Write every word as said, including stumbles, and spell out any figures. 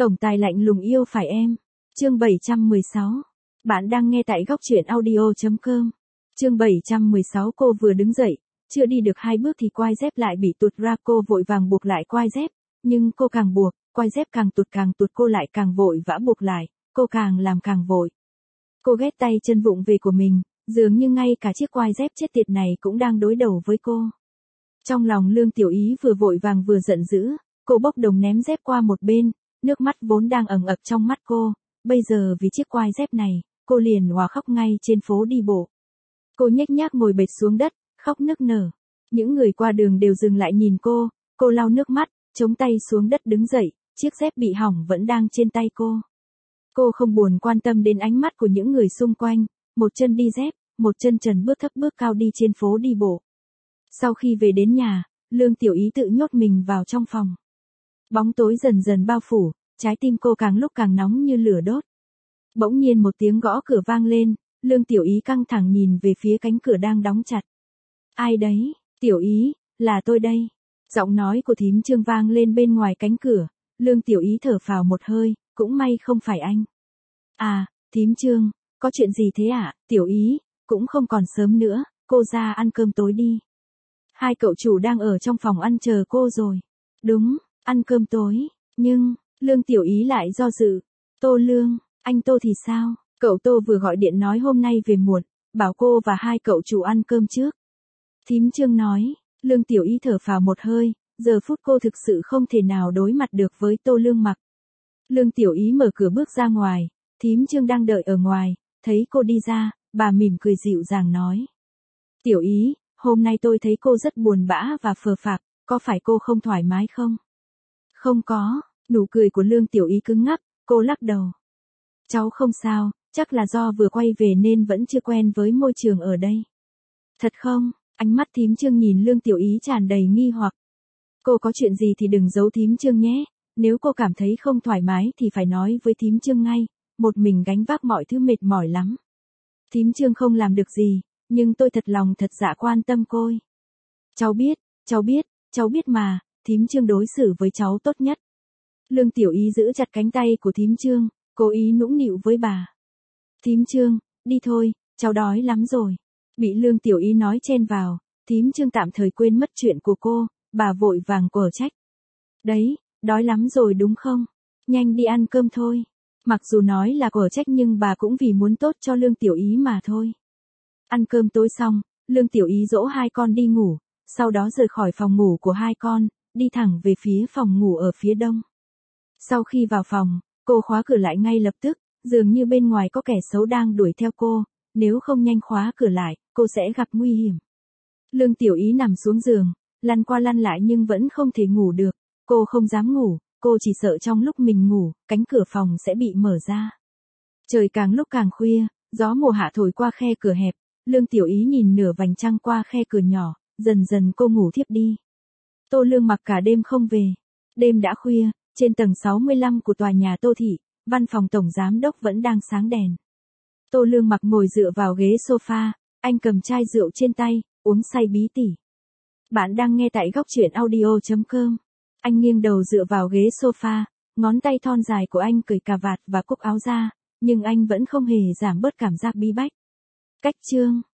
Tổng tài lạnh lùng yêu phải em. Chương bảy trăm mười sáu. Bạn đang nghe tại góc truyện audio chấm com. Chương bảy trăm mười sáu. Cô vừa đứng dậy, chưa đi được hai bước thì quai dép lại bị tuột ra, cô vội vàng buộc lại quai dép, nhưng cô càng buộc, quai dép càng tuột càng tuột, cô lại càng vội vã buộc lại, cô càng làm càng vội. Cô ghét tay chân vụng về của mình, dường như ngay cả chiếc quai dép chết tiệt này cũng đang đối đầu với cô. Trong lòng Lương Tiểu Ý vừa vội vàng vừa giận dữ, cô bốc đồng ném dép qua một bên, nước mắt vốn đang ẩn ực trong mắt cô, bây giờ vì chiếc quai dép này, cô liền òa khóc ngay trên phố đi bộ. Cô nhếch nhác ngồi bệt xuống đất, khóc nức nở. Những người qua đường đều dừng lại nhìn cô, cô lau nước mắt, chống tay xuống đất đứng dậy, chiếc dép bị hỏng vẫn đang trên tay cô. Cô không buồn quan tâm đến ánh mắt của những người xung quanh, một chân đi dép, một chân trần bước thấp bước cao đi trên phố đi bộ. Sau khi về đến nhà, Lương Tiểu Ý tự nhốt mình vào trong phòng. Bóng tối dần dần bao phủ, trái tim cô càng lúc càng nóng như lửa đốt. Bỗng nhiên một tiếng gõ cửa vang lên, Lương Tiểu Ý căng thẳng nhìn về phía cánh cửa đang đóng chặt. Ai đấy? Tiểu Ý, là tôi đây. Giọng nói của thím Trương vang lên bên ngoài cánh cửa, Lương Tiểu Ý thở phào một hơi, cũng may không phải anh. À, thím Trương, có chuyện gì thế ạ? À? Tiểu Ý, cũng không còn sớm nữa, cô ra ăn cơm tối đi. Hai cậu chủ đang ở trong phòng ăn chờ cô rồi. Đúng, ăn cơm tối, nhưng, Lương Tiểu Ý lại do dự. Tô Lương, anh Tô thì sao? Cậu Tô vừa gọi điện nói hôm nay về muộn, bảo cô và hai cậu chủ ăn cơm trước. Thím Trương nói, Lương Tiểu Ý thở phào một hơi, giờ phút cô thực sự không thể nào đối mặt được với Tô Lương Mặc. Lương Tiểu Ý mở cửa bước ra ngoài, thím Trương đang đợi ở ngoài, thấy cô đi ra, bà mỉm cười dịu dàng nói. Tiểu Ý, hôm nay tôi thấy cô rất buồn bã và phờ phạc, có phải cô không thoải mái không? Không có, nụ cười của Lương Tiểu Ý cứng ngắc, cô lắc đầu. Cháu không sao, chắc là do vừa quay về nên vẫn chưa quen với môi trường ở đây. Thật không? Ánh mắt thím Trương nhìn Lương Tiểu Ý tràn đầy nghi hoặc. Cô có chuyện gì thì đừng giấu thím Trương nhé, nếu cô cảm thấy không thoải mái thì phải nói với thím Trương ngay, một mình gánh vác mọi thứ mệt mỏi lắm. Thím Trương không làm được gì, nhưng tôi thật lòng thật dạ quan tâm cô. Cháu biết, cháu biết, cháu biết mà, thím Trương đối xử với cháu tốt nhất. Lương Tiểu Ý giữ chặt cánh tay của thím Trương, cố ý nũng nịu với bà. Thím Trương, đi thôi, cháu đói lắm rồi. Bị Lương Tiểu Ý nói chen vào, thím Trương tạm thời quên mất chuyện của cô, bà vội vàng quở trách. Đấy, đói lắm rồi đúng không? Nhanh đi ăn cơm thôi. Mặc dù nói là quở trách nhưng bà cũng vì muốn tốt cho Lương Tiểu Ý mà thôi. Ăn cơm tối xong, Lương Tiểu Ý dỗ hai con đi ngủ, sau đó rời khỏi phòng ngủ của hai con, đi thẳng về phía phòng ngủ ở phía đông. Sau khi vào phòng, cô khóa cửa lại ngay lập tức, dường như bên ngoài có kẻ xấu đang đuổi theo cô, nếu không nhanh khóa cửa lại, cô sẽ gặp nguy hiểm. Lương Tiểu Ý nằm xuống giường, lăn qua lăn lại nhưng vẫn không thể ngủ được, cô không dám ngủ, cô chỉ sợ trong lúc mình ngủ, cánh cửa phòng sẽ bị mở ra. Trời càng lúc càng khuya, gió mùa hạ thổi qua khe cửa hẹp, Lương Tiểu Ý nhìn nửa vành trăng qua khe cửa nhỏ, dần dần cô ngủ thiếp đi. Tô Lương Mặc cả đêm không về. Đêm đã khuya, trên tầng sáu mươi lăm của tòa nhà Tô Thị, văn phòng tổng giám đốc vẫn đang sáng đèn. Tô Lương Mặc ngồi dựa vào ghế sofa, anh cầm chai rượu trên tay, uống say bí tỉ. Bạn đang nghe tại góc truyện audio chấm com. Anh nghiêng đầu dựa vào ghế sofa, ngón tay thon dài của anh cởi cà vạt và cúc áo ra, nhưng anh vẫn không hề giảm bớt cảm giác bí bách. Cách chương